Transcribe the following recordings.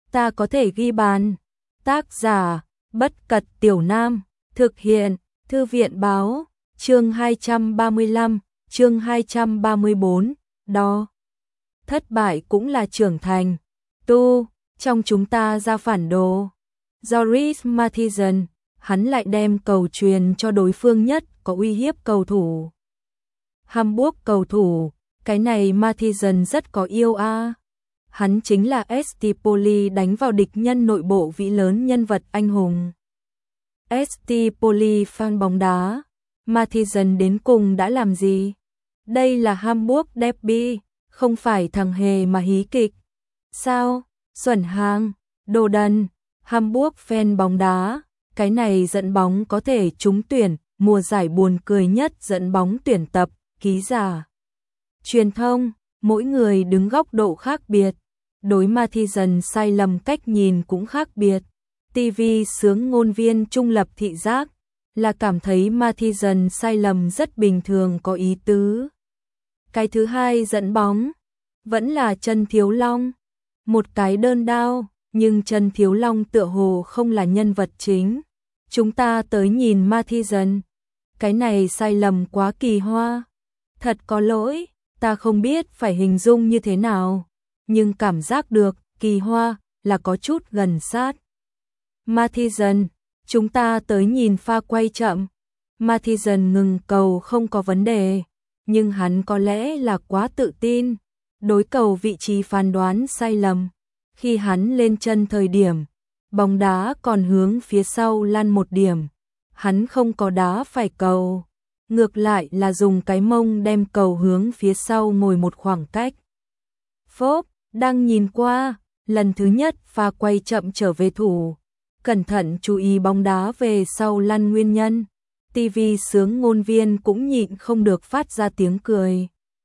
ta có thể ghi bàn. Tác giả, Bất Cật Tiểu Nam, thực hiện, Thư viện báo, chương 235, chương 234, đó. Thất bại cũng là trưởng thành. Trong chúng ta ra phản đồ. Joris Matthijsen, hắn lại đem cầu truyền cho đối phương nhất có uy hiếp cầu thủ. Hamburg cầu thủ, cái này Matthijsen rất có yêu a. Hắn chính là ST Poli đánh vào địch nhân nội bộ vĩ lớn nhân vật anh hùng. ST Poli fan bóng đá, Matthijsen đến cùng đã làm gì? Đây là Hamburg derby, không phải thằng hề mà hí kịch. Sao? Xuẩn hàng, đồ đần, Hamburg fan bóng đá, cái này dẫn bóng có thể trúng tuyển, mùa giải buồn cười nhất dẫn bóng tuyển tập, ký giả. Truyền thông, mỗi người đứng góc độ khác biệt, đối Matthijsen sai lầm cách nhìn cũng khác biệt. TV sướng ngôn viên trung lập thị giác, là cảm thấy Matthijsen sai lầm rất bình thường có ý tứ. Cái thứ hai dẫn bóng, vẫn là Trần Thiếu Long. Một cái đơn đao, nhưng Trần Thiếu Long tựa hồ không là nhân vật chính. Chúng ta tới nhìn Matthijsen. Cái này sai lầm quá kỳ hoa. Thật có lỗi, ta không biết phải hình dung như thế nào. Nhưng cảm giác được, kỳ hoa, là có chút gần sát. Matthijsen, chúng ta tới nhìn pha quay chậm. Matthijsen ngừng cầu không có vấn đề. Nhưng hắn có lẽ là quá tự tin. Đối cầu vị trí phán đoán sai lầm. Khi hắn lên chân thời điểm, bóng đá còn hướng phía sau lăn một điểm. Hắn không có đá phải cầu. Ngược lại là dùng cái mông đem cầu hướng phía sau ngồi một khoảng cách. Phốp, đang nhìn qua, lần thứ nhất pha quay chậm trở về thủ. Cẩn thận chú ý bóng đá về sau lăn nguyên nhân. TV sướng ngôn viên cũng nhịn không được phát ra tiếng cười.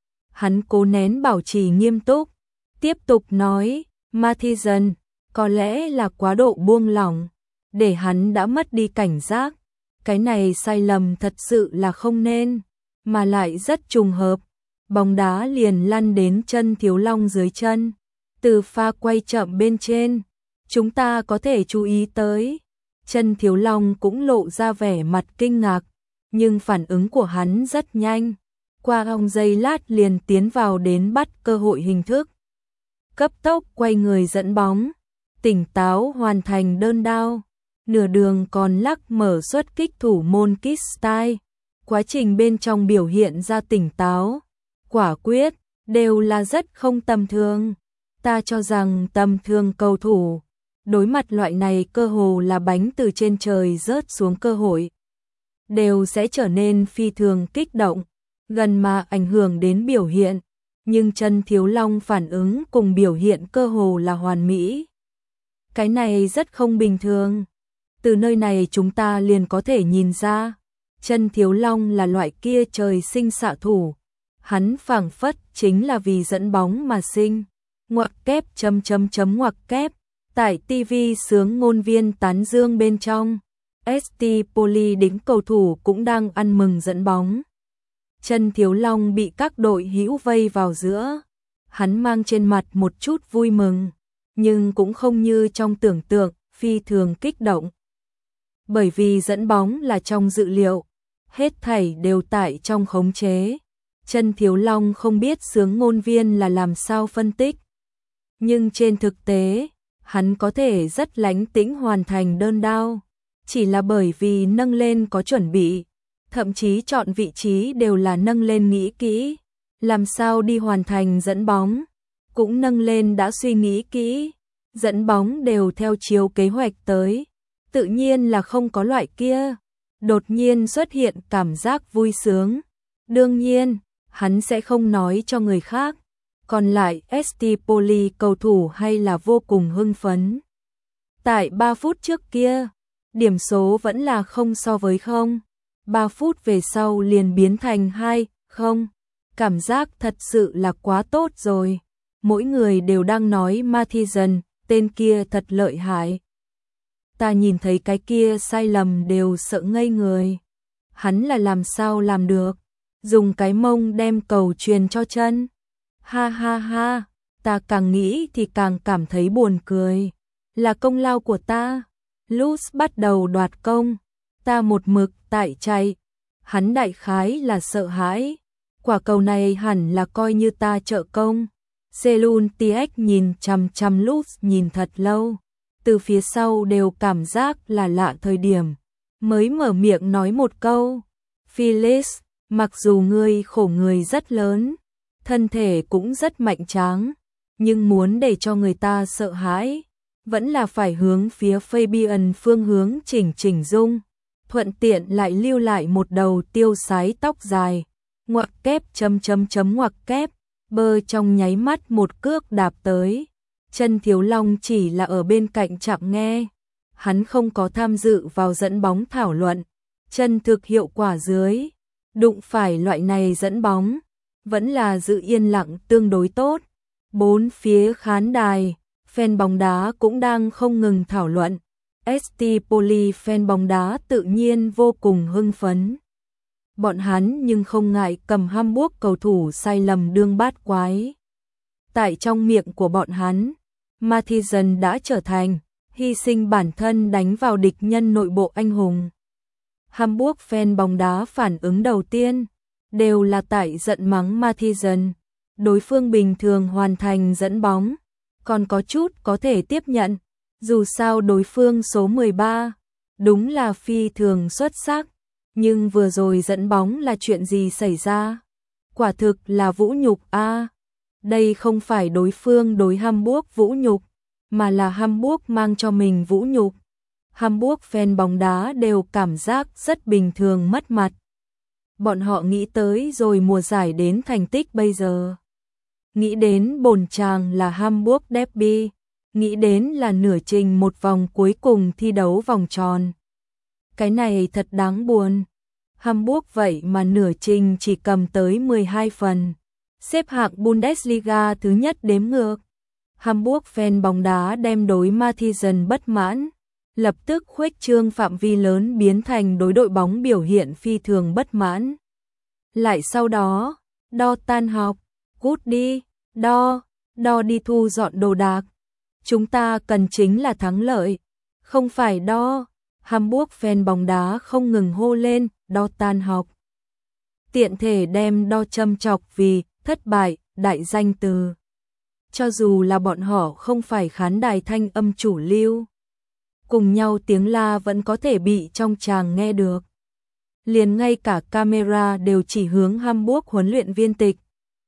Hắn cố nén bảo trì nghiêm túc, tiếp tục nói, Matthijsen, có lẽ là quá độ buông lỏng, để hắn đã mất đi cảnh giác. Cái này sai lầm thật sự là không nên, mà lại rất trùng hợp. Bóng đá liền lăn đến chân Thiếu Long dưới chân. Từ pha quay chậm bên trên, chúng ta có thể chú ý tới. Chân Thiếu Long cũng lộ ra vẻ mặt kinh ngạc, nhưng phản ứng của hắn rất nhanh. Qua vòng giây lát liền tiến vào đến bắt cơ hội hình thức. Cấp tốc quay người dẫn bóng, tỉnh táo hoàn thành đơn đao. Nửa đường còn lắc mở xuất kích thủ môn kit style. Quá trình bên trong biểu hiện ra tỉnh táo, quả quyết, đều là rất không tầm thường. Ta cho rằng tầm thường cầu thủ, đối mặt loại này cơ hồ là bánh từ trên trời rớt xuống cơ hội, đều sẽ trở nên phi thường kích động, gần mà ảnh hưởng đến biểu hiện. Nhưng Trần Thiếu Long phản ứng cùng biểu hiện cơ hồ là hoàn mỹ. Cái này rất không bình thường. Từ nơi này chúng ta liền có thể nhìn ra, Trần Thiếu Long là loại kia trời sinh xạ thủ. Hắn phảng phất chính là vì dẫn bóng mà sinh. Ngoặc kép ngoặc kép. Tại TV sướng ngôn viên tán dương bên trong, ST Poli đính cầu thủ cũng đang ăn mừng dẫn bóng. Trần Thiếu Long bị các đội hữu vây vào giữa. Hắn mang trên mặt một chút vui mừng, nhưng cũng không như trong tưởng tượng, phi thường kích động. Bởi vì dẫn bóng là trong dự liệu, hết thảy đều tại trong khống chế. Trần Thiếu Long không biết sướng ngôn viên là làm sao phân tích. Nhưng trên thực tế, hắn có thể rất lánh tĩnh hoàn thành đơn đao. Chỉ là bởi vì nâng lên có chuẩn bị, thậm chí chọn vị trí đều là nâng lên nghĩ kỹ. Làm sao đi hoàn thành dẫn bóng, cũng nâng lên đã suy nghĩ kỹ. Dẫn bóng đều theo chiếu kế hoạch tới. Tự nhiên là không có loại kia đột nhiên xuất hiện cảm giác vui sướng. Đương nhiên, hắn sẽ không nói cho người khác. Còn lại ST Poli cầu thủ hay là vô cùng hưng phấn. Tại 3 phút trước kia, điểm số vẫn là 0 so với 0. 3 phút về sau liền biến thành 2-0. Cảm giác thật sự là quá tốt rồi. Mỗi người đều đang nói Matthijsen, tên kia thật lợi hại. Ta nhìn thấy cái kia sai lầm đều sợ ngây người. Hắn là làm sao làm được? Dùng cái mông đem cầu truyền cho chân. Ha ha ha, ta càng nghĩ thì càng cảm thấy buồn cười. Là công lao của ta. Lutz bắt đầu đoạt công. Ta một mực tại chạy. Hắn đại khái là sợ hãi. Quả cầu này hẳn là coi như ta trợ công. Selun TX nhìn chằm chằm Lutz nhìn thật lâu. Từ phía sau đều cảm giác là lạ thời điểm. Mới mở miệng nói một câu. Felix, mặc dù ngươi khổ người rất lớn, thân thể cũng rất mạnh tráng, nhưng muốn để cho người ta sợ hãi, vẫn là phải hướng phía Fabian phương hướng chỉnh dung, thuận tiện lại lưu lại một đầu tiêu sái tóc dài, ngoặc kép ngoặc kép, bơ trong nháy mắt một cước đạp tới. Chân Thiếu Long chỉ là ở bên cạnh chạm nghe, hắn không có tham dự vào dẫn bóng thảo luận, chân thực hiệu quả dưới, đụng phải loại này dẫn bóng, vẫn là giữ yên lặng tương đối tốt. Bốn phía khán đài, fan bóng đá cũng đang không ngừng thảo luận. ST Poli fan bóng đá tự nhiên vô cùng hưng phấn. Bọn hắn nhưng không ngại cầm Hamburg cầu thủ sai lầm đương bát quái. Tại trong miệng của bọn hắn, Mathisen đã trở thành hy sinh bản thân đánh vào địch nhân nội bộ anh hùng. Hamburg fan bóng đá phản ứng đầu tiên đều là tại giận mắng Mathisen. Đối phương bình thường hoàn thành dẫn bóng, còn có chút có thể tiếp nhận. Dù sao đối phương số 13, đúng là phi thường xuất sắc. Nhưng vừa rồi dẫn bóng là chuyện gì xảy ra? Quả thực là vũ nhục a. Đây không phải đối phương đối Hamburg vũ nhục, mà là Hamburg mang cho mình vũ nhục. Hamburg fan bóng đá đều cảm giác rất bình thường mất mặt. Bọn họ nghĩ tới rồi mùa giải đến thành tích bây giờ. Nghĩ đến bổn chàng là Hamburg Derby, nghĩ đến là nửa trình một vòng cuối cùng thi đấu vòng tròn. Cái này thật đáng buồn. Hamburg vậy mà nửa trình chỉ cầm tới 12 phần. Xếp hạng Bundesliga thứ nhất đếm ngược. Hamburg fan bóng đá đem đối Mathisen bất mãn, lập tức khuếch trương phạm vi lớn biến thành đối đội bóng biểu hiện phi thường bất mãn. Lại sau đó, đo tan học, cút đi, đo đi thu dọn đồ đạc. Chúng ta cần chính là thắng lợi, không phải đo. Hamburg fan bóng đá không ngừng hô lên, đo tan học. Tiện thể đem đo châm chọc vì thất bại, đại danh từ. Cho dù là bọn họ không phải khán đài thanh âm chủ lưu, cùng nhau tiếng la vẫn có thể bị trong tràng nghe được. Liền ngay cả camera đều chỉ hướng Hamburg huấn luyện viên tịch.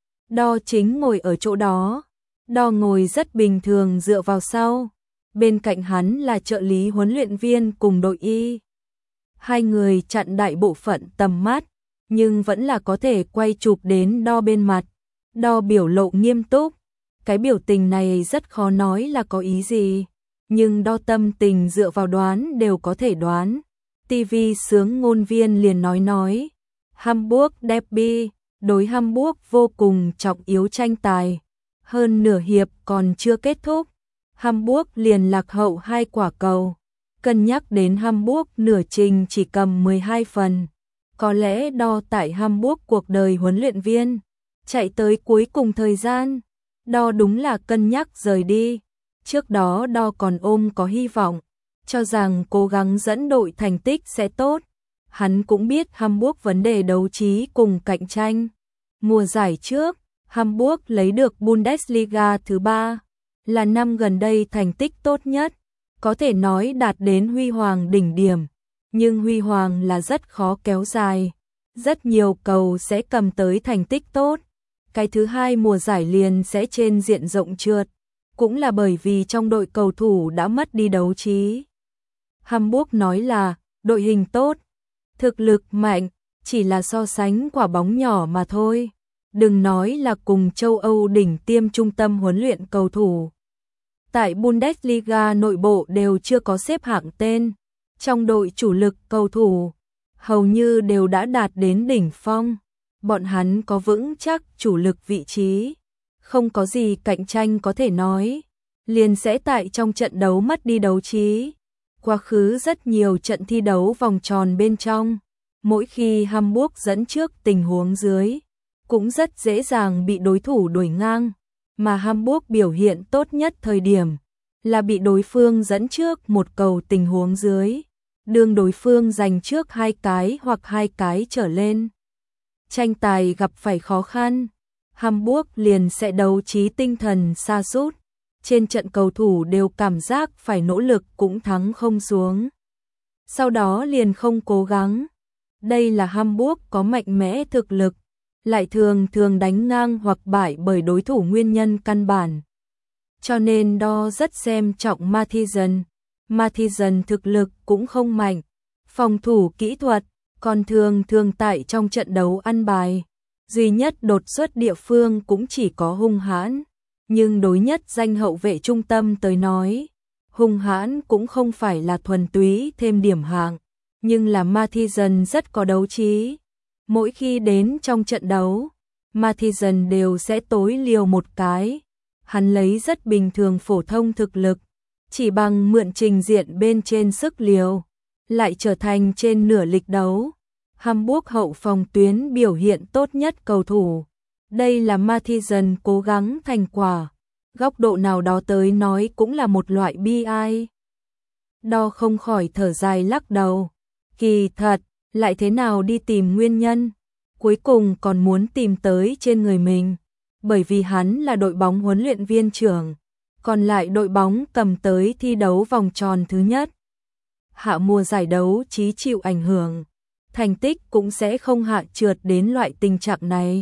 Đo chính ngồi ở chỗ đó, đo ngồi rất bình thường dựa vào sau. Bên cạnh hắn là trợ lý huấn luyện viên cùng đội y. Hai người chặn đại bộ phận tầm mắt, nhưng vẫn là có thể quay chụp đến đo bên mặt. Đo biểu lộ nghiêm túc. Cái biểu tình này rất khó nói là có ý gì, nhưng đo tâm tình dựa vào đoán đều có thể đoán. TV sướng ngôn viên liền nói. Hamburg Derby, đối Hamburg vô cùng trọng yếu tranh tài. Hơn nửa hiệp còn chưa kết thúc. Hamburg liền lạc hậu 2 quả cầu. Cân nhắc đến Hamburg nửa trình chỉ cầm 12 phần. Có lẽ đo tại Hamburg cuộc đời huấn luyện viên. Chạy tới cuối cùng thời gian. Đo đúng là cân nhắc rời đi. Trước đó đo còn ôm có hy vọng, cho rằng cố gắng dẫn đội thành tích sẽ tốt. Hắn cũng biết Hamburg vấn đề đấu trí cùng cạnh tranh. Mùa giải trước, Hamburg lấy được Bundesliga thứ 3, là năm gần đây thành tích tốt nhất, có thể nói đạt đến huy hoàng đỉnh điểm. Nhưng huy hoàng là rất khó kéo dài, rất nhiều cầu sẽ cầm tới thành tích tốt. Cái thứ hai mùa giải liền sẽ trên diện rộng trượt, cũng là bởi vì trong đội cầu thủ đã mất đi đấu trí. Hamburg nói là đội hình tốt, thực lực mạnh, chỉ là so sánh quả bóng nhỏ mà thôi. Đừng nói là cùng châu Âu đỉnh tiêm trung tâm huấn luyện cầu thủ. Tại Bundesliga nội bộ đều chưa có xếp hạng tên. Trong đội chủ lực cầu thủ, hầu như đều đã đạt đến đỉnh phong. Bọn hắn có vững chắc chủ lực vị trí, không có gì cạnh tranh có thể nói, liền sẽ tại trong trận đấu mất đi đấu trí. Quá khứ rất nhiều trận thi đấu vòng tròn bên trong, mỗi khi Hamburg dẫn trước tình huống dưới, cũng rất dễ dàng bị đối thủ đuổi ngang, mà Hamburg biểu hiện tốt nhất thời điểm là bị đối phương dẫn trước một cầu tình huống dưới. Đương đối phương giành trước 2 cái hoặc 2 cái trở lên. Tranh tài gặp phải khó khăn, Hamburg liền sẽ đấu trí tinh thần sa sút. Trên trận cầu thủ đều cảm giác phải nỗ lực cũng thắng không xuống. Sau đó liền không cố gắng. Đây là Hamburg có mạnh mẽ thực lực, lại thường thường đánh ngang hoặc bại bởi đối thủ nguyên nhân căn bản. Cho nên đo rất xem trọng Matthiesen. Matthiesen thực lực cũng không mạnh, phòng thủ kỹ thuật, còn thường tại trong trận đấu ăn bài. Duy nhất đột xuất địa phương cũng chỉ có hung hãn, nhưng đối nhất danh hậu vệ trung tâm tới nói, hung hãn cũng không phải là thuần túy thêm điểm hạng, nhưng là Matthiesen rất có đấu trí. Mỗi khi đến trong trận đấu, Matthiesen đều sẽ tối liều một cái. Hắn lấy rất bình thường phổ thông thực lực, chỉ bằng mượn trình diện bên trên sức liều, lại trở thành trên nửa lịch đấu Hamburg hậu phòng tuyến biểu hiện tốt nhất cầu thủ. Đây là Matthiesen cố gắng thành quả, góc độ nào đó tới nói cũng là một loại bi ai. Đo không khỏi thở dài lắc đầu, kỳ thật, lại thế nào đi tìm nguyên nhân, cuối cùng còn muốn tìm tới trên người mình, bởi vì hắn là đội bóng huấn luyện viên trưởng, còn lại đội bóng cầm tới thi đấu vòng tròn thứ nhất. Hạ mùa giải đấu chí chịu ảnh hưởng, thành tích cũng sẽ không hạ trượt đến loại tình trạng này.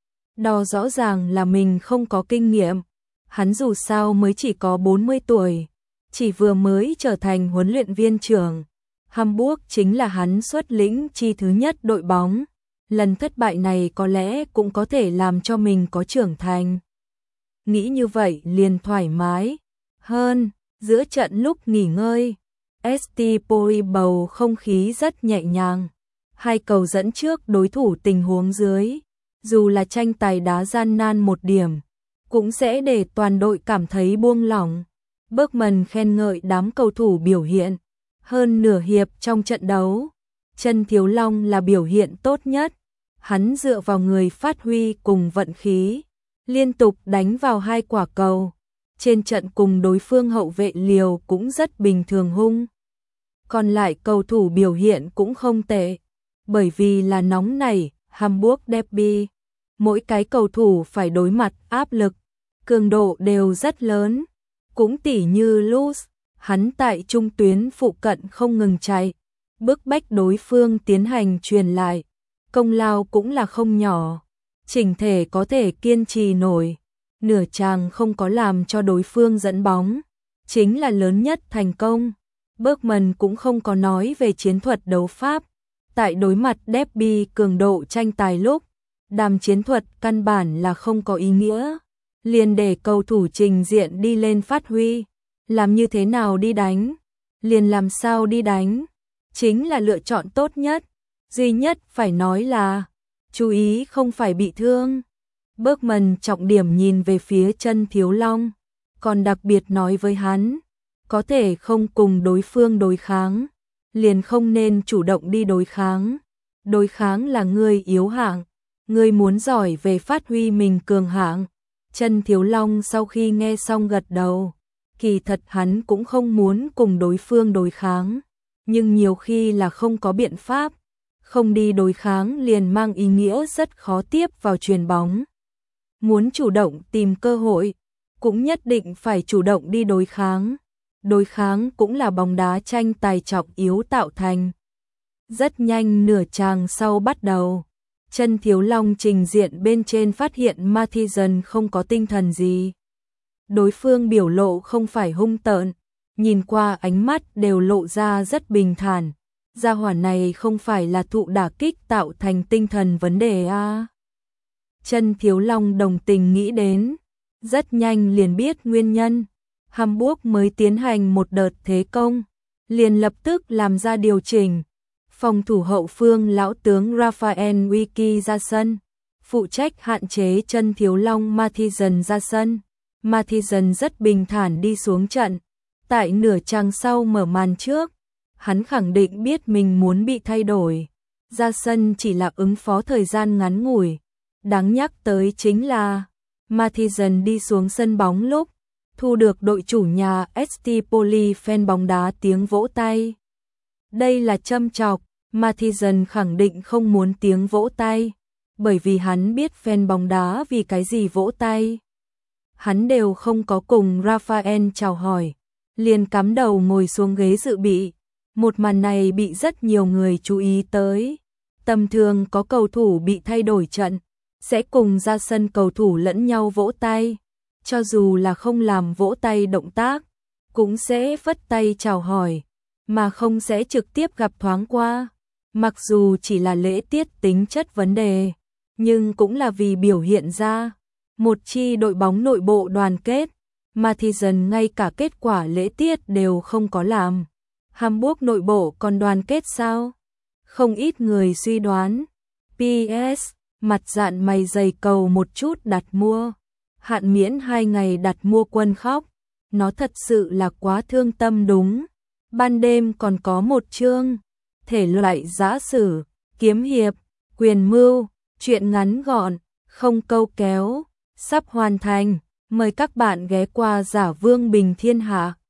Đo rõ ràng là mình không có kinh nghiệm, hắn dù sao mới chỉ có 40 tuổi, chỉ vừa mới trở thành huấn luyện viên trưởng. Hamburg chính là hắn xuất lĩnh chi thứ nhất đội bóng, lần thất bại này có lẽ cũng có thể làm cho mình có trưởng thành. Nghĩ như vậy liền thoải mái hơn. Giữa trận lúc nghỉ ngơi, ST Poli bầu không khí rất nhẹ nhàng. 2 cầu dẫn trước đối thủ tình huống dưới, dù là tranh tài đá gian nan một điểm, cũng sẽ để toàn đội cảm thấy buông lỏng. Bergman khen ngợi đám cầu thủ biểu hiện. Hơn nửa hiệp trong trận đấu, Trần Thiếu Long là biểu hiện tốt nhất. Hắn dựa vào người phát huy cùng vận khí, liên tục đánh vào 2 quả cầu. Trên trận cùng đối phương hậu vệ liều cũng rất bình thường hung. Còn lại cầu thủ biểu hiện cũng không tệ, bởi vì là nóng nảy, Hamburg derby. Mỗi cái cầu thủ phải đối mặt áp lực, cường độ đều rất lớn. Cũng tỉ như Luz, hắn tại trung tuyến phụ cận không ngừng chạy, bức bách đối phương tiến hành truyền lại. Công lao cũng là không nhỏ, chỉnh thể có thể kiên trì nổi, nửa chàng không có làm cho đối phương dẫn bóng, chính là lớn nhất thành công. Bergman cũng không có nói về chiến thuật đấu pháp, tại đối mặt derby cường độ tranh tài lúc, đàm chiến thuật căn bản là không có ý nghĩa, liền để cầu thủ trình diện đi lên phát huy, làm như thế nào đi đánh, liền làm sao đi đánh, chính là lựa chọn tốt nhất. Duy nhất phải nói là, chú ý không phải bị thương. Bergman trọng điểm nhìn về phía Trần Thiếu Long, còn đặc biệt nói với hắn, có thể không cùng đối phương đối kháng, liền không nên chủ động đi đối kháng. Đối kháng là người yếu hạng, người muốn giỏi về phát huy mình cường hạng. Trần Thiếu Long sau khi nghe xong gật đầu, kỳ thật hắn cũng không muốn cùng đối phương đối kháng, nhưng nhiều khi là không có biện pháp. Không đi đối kháng liền mang ý nghĩa rất khó tiếp vào chuyền bóng. Muốn chủ động tìm cơ hội, cũng nhất định phải chủ động đi đối kháng. Đối kháng cũng là bóng đá tranh tài trọng yếu tạo thành. Rất nhanh nửa chàng sau bắt đầu, Trần Thiếu Long trình diện bên trên phát hiện Matthiesen không có tinh thần gì. Đối phương biểu lộ không phải hung tợn, nhìn qua ánh mắt đều lộ ra rất bình thản. Gia hỏa này không phải là thụ đả kích tạo thành tinh thần vấn đề à. Trần Thiếu Long đồng tình nghĩ đến, rất nhanh liền biết nguyên nhân. Hamburg mới tiến hành một đợt thế công, liền lập tức làm ra điều chỉnh. Phòng thủ hậu phương lão tướng Raphael Wiki ra sân, phụ trách hạn chế Trần Thiếu Long Matthiesen ra sân. Matthiesen rất bình thản đi xuống trận, tại nửa chàng sau mở màn trước. Hắn khẳng định biết mình muốn bị thay đổi, ra sân chỉ là ứng phó thời gian ngắn ngủi. Đáng nhắc tới chính là, Matthiesen đi xuống sân bóng lúc, thu được đội chủ nhà ST Poli fan bóng đá tiếng vỗ tay. Đây là châm chọc, Mathisen khẳng định không muốn tiếng vỗ tay, bởi vì hắn biết fan bóng đá vì cái gì vỗ tay. Hắn đều không có cùng Raphael chào hỏi, liền cắm đầu ngồi xuống ghế dự bị. Một màn này bị rất nhiều người chú ý tới. Tầm thường có cầu thủ bị thay đổi trận, sẽ cùng ra sân cầu thủ lẫn nhau vỗ tay. Cho dù là không làm vỗ tay động tác, cũng sẽ phất tay chào hỏi, mà không sẽ trực tiếp gặp thoáng qua. Mặc dù chỉ là lễ tiết tính chất vấn đề, nhưng cũng là vì biểu hiện ra một chi đội bóng nội bộ đoàn kết. Mathisen ngay cả kết quả lễ tiết đều không có làm. Hamburg nội bộ còn đoàn kết sao? Không ít người suy đoán. PS, mặt dạn mày dày cầu một chút đặt mua. Hạn miễn 2 ngày đặt mua quân khóc. Nó thật sự là quá thương tâm đúng. Ban đêm còn có một chương. Thể loại giã sử, kiếm hiệp, quyền mưu, truyện ngắn gọn, không câu kéo. Sắp hoàn thành. Mời các bạn ghé qua Giả Vương Bình Thiên Hạ.